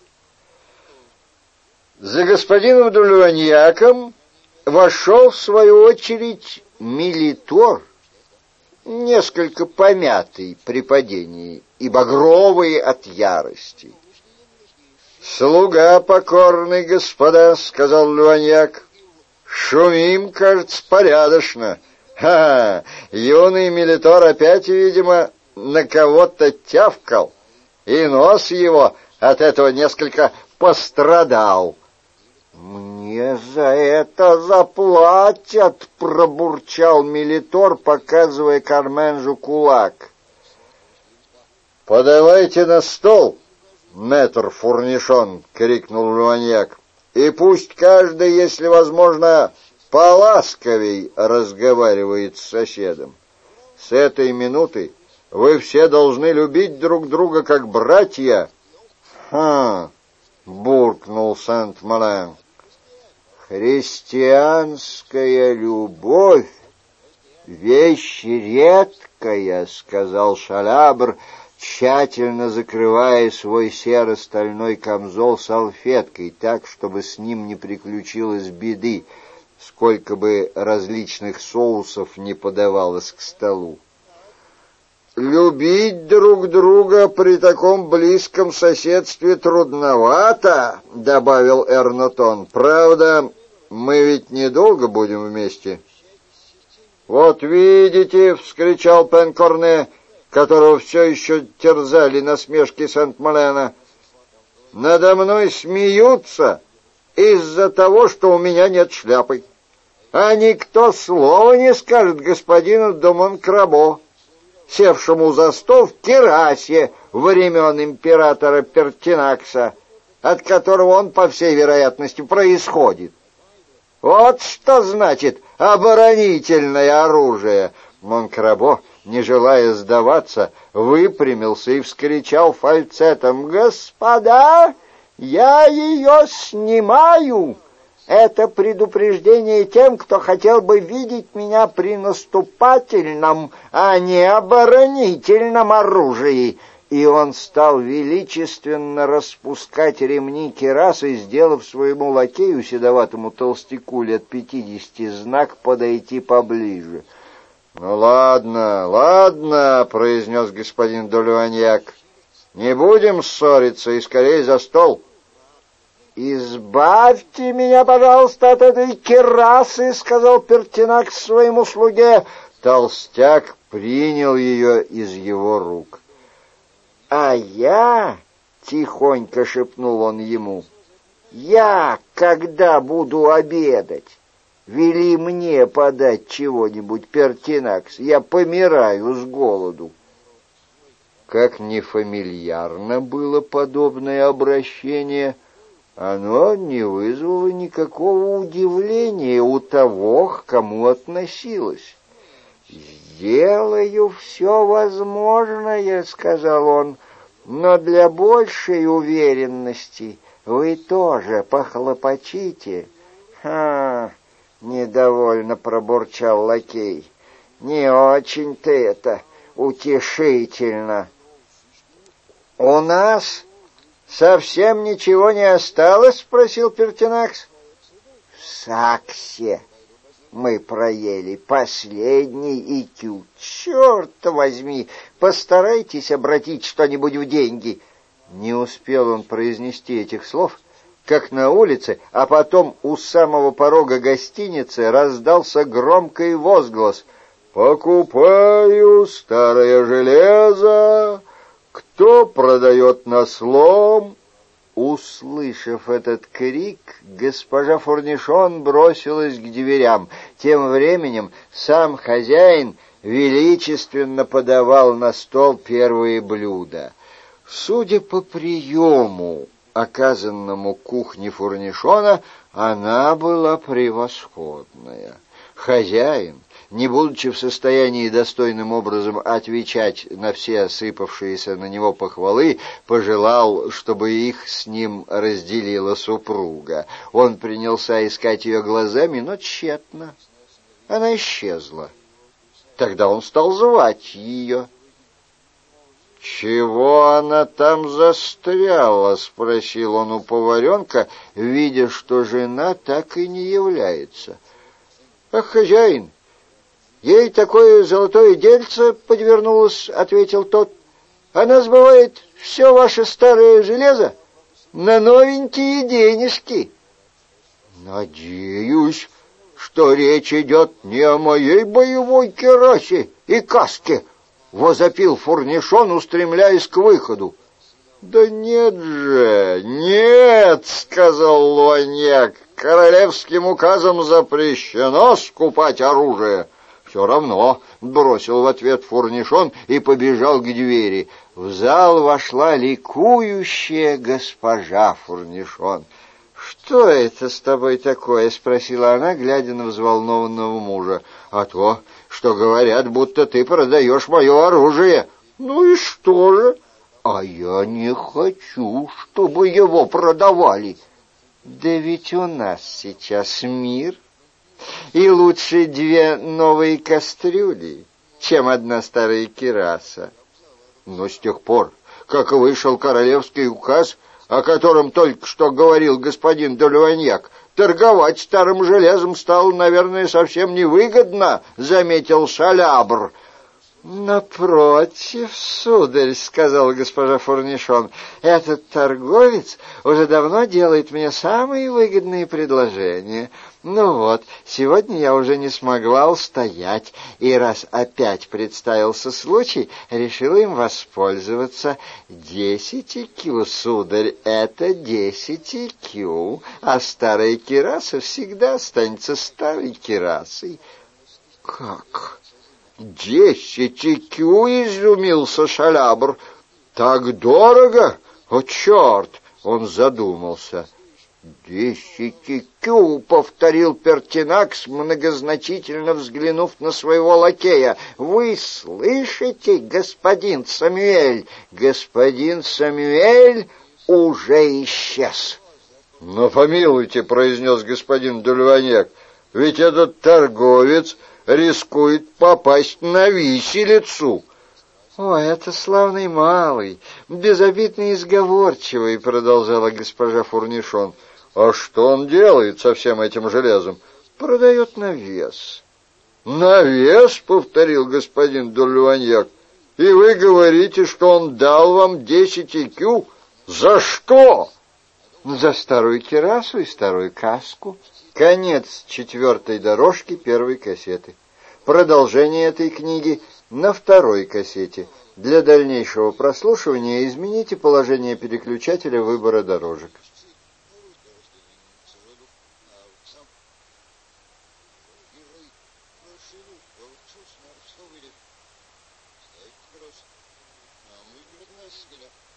За господином Д'Альваньяком вошел, в свою очередь, Мелитор, несколько помятый при падении и багровый от ярости. «Слуга покорный, господа», — сказал Д'Альваньяк, — «шумим, кажется, порядочно». Ха! Юный Мелитор опять, видимо, на кого-то тявкал, и нос его от этого несколько пострадал. «Мне за это заплатят!» — пробурчал Мелитор, показывая Карменжу кулак. «Подавайте на стол, мэтр Фурнишон!» — крикнул Д'Альваньяк. «И пусть каждый, если возможно, поласковей разговаривает с соседом. С этой минуты вы все должны любить друг друга как братья». «Ха!» — буркнул Сент-Малин. «Христианская любовь — вещь редкая», — сказал Шалабр, тщательно закрывая свой серо-стальной камзол салфеткой так, чтобы с ним не приключилось беды, сколько бы различных соусов не подавалось к столу. «Любить друг друга при таком близком соседстве трудновато», — добавил Эрнотон. «Правда, мы ведь недолго будем вместе». «Вот видите», — вскричал Пенкорне, которого все еще терзали насмешки Сент-Малена, — «надо мной смеются из-за того, что у меня нет шляпы. А никто слова не скажет господину де Монкрабо, севшему за стол в террасе времен императора Пертинакса, от которого он, по всей вероятности, происходит. Вот что значит оборонительное оружие». Монкрабо, не желая сдаваться, выпрямился и вскричал фальцетом: «Господа, я ее снимаю! Это предупреждение тем, кто хотел бы видеть меня при наступательном, а не оборонительном оружии». И он стал величественно распускать ремни кирасы, сделав своему лакею, седоватому толстяку лет пятидесяти, знак подойти поближе. «Ну ладно, ладно», — произнес господин Д'Альваньяк, — «не будем ссориться и скорее за стол. «Избавьте меня, пожалуйста, от этой кирасы», — сказал Пертинакс своему слуге. Толстяк принял ее из его рук. «А я...» — тихонько шепнул он ему. «Я, когда буду обедать, вели мне подать чего-нибудь, Пертинакс, я помираю с голоду». Как нефамильярно было подобное обращение, оно не вызвало никакого удивления у того, к кому относилось. «Сделаю все возможное», — сказал он, — «но для большей уверенности вы тоже похлопочите». «Ха!» — недовольно пробурчал лакей. «Не очень-то это утешительно». «У нас совсем ничего не осталось?» — спросил Пертинакс. «В Саксе мы проели последний икю. Черт возьми, постарайтесь обратить что-нибудь в деньги». Не успел он произнести этих слов, как на улице, а потом у самого порога гостиницы раздался громкий возглас: «Покупаю старое железо! Кто продает на слом?» Услышав этот крик, госпожа Фурнишон бросилась к дверям. Тем временем сам хозяин величественно подавал на стол первые блюда. Судя по приему, оказанному кухне Фурнишона, она была превосходная. Хозяин, не будучи в состоянии достойным образом отвечать на все осыпавшиеся на него похвалы, пожелал, чтобы их с ним разделила супруга. Он принялся искать ее глазами, но тщетно. Она исчезла. Тогда он стал звать ее. «Чего она там застряла?» — спросил он у поваренка, видя, что жена так и не является. «Ах, хозяин, ей такое золотое дельце подвернулось», — ответил тот. «Она сбывает все ваше старое железо на новенькие денежки». «Надеюсь, что речь идет не о моей боевой кирасе и каске», — возопил Фурнишон, устремляясь к выходу. «Да нет же, нет», — сказал Луаньяк, — «королевским указом запрещено скупать оружие». «Все равно», — бросил в ответ Фурнишон и побежал к двери. В зал вошла ликующая госпожа Фурнишон. «Что это с тобой такое?» — спросила она, глядя на взволнованного мужа. «А то, что говорят, будто ты продаешь мое оружие». «Ну и что же?» «А я не хочу, чтобы его продавали». «Да ведь у нас сейчас мир, и лучше две новые кастрюли, чем одна старая кираса». Но с тех пор, как вышел королевский указ, о котором только что говорил господин де Луаньяк, торговать старым железом стало, наверное, совсем невыгодно, — заметил Шалябр. «Напротив, сударь, — сказала госпожа Фурнишон, — этот торговец уже давно делает мне самые выгодные предложения. Ну вот, сегодня я уже не смогла устоять, и раз опять представился случай, решила им воспользоваться. Десять икю, сударь, это десять икю, а старая кираса всегда останется старой кирасой». «Как? Десять икю?» — изумился Шалябр. «Так дорого? О, черт!» — он задумался. «Десять икю», — повторил Пертинакс, многозначительно взглянув на своего лакея. «Вы слышите, господин Самюэль? Господин Самюэль уже исчез». «Но помилуйте», — произнес господин де Луаньяк, — «ведь этот торговец рискует попасть на виселицу». «О, это славный малый, безобидный и сговорчивый», — продолжала госпожа Фурнишон. «А что он делает со всем этим железом?» «Продает на вес». «На вес?» — повторил господин де Луаньяк. «И вы говорите, что он дал вам десять икю? За что?» За старую кирасу и старую каску. Конец четвертой дорожки первой кассеты. Продолжение этой книги на второй кассете. Для дальнейшего прослушивания измените положение переключателя выбора дорожек. Ставить,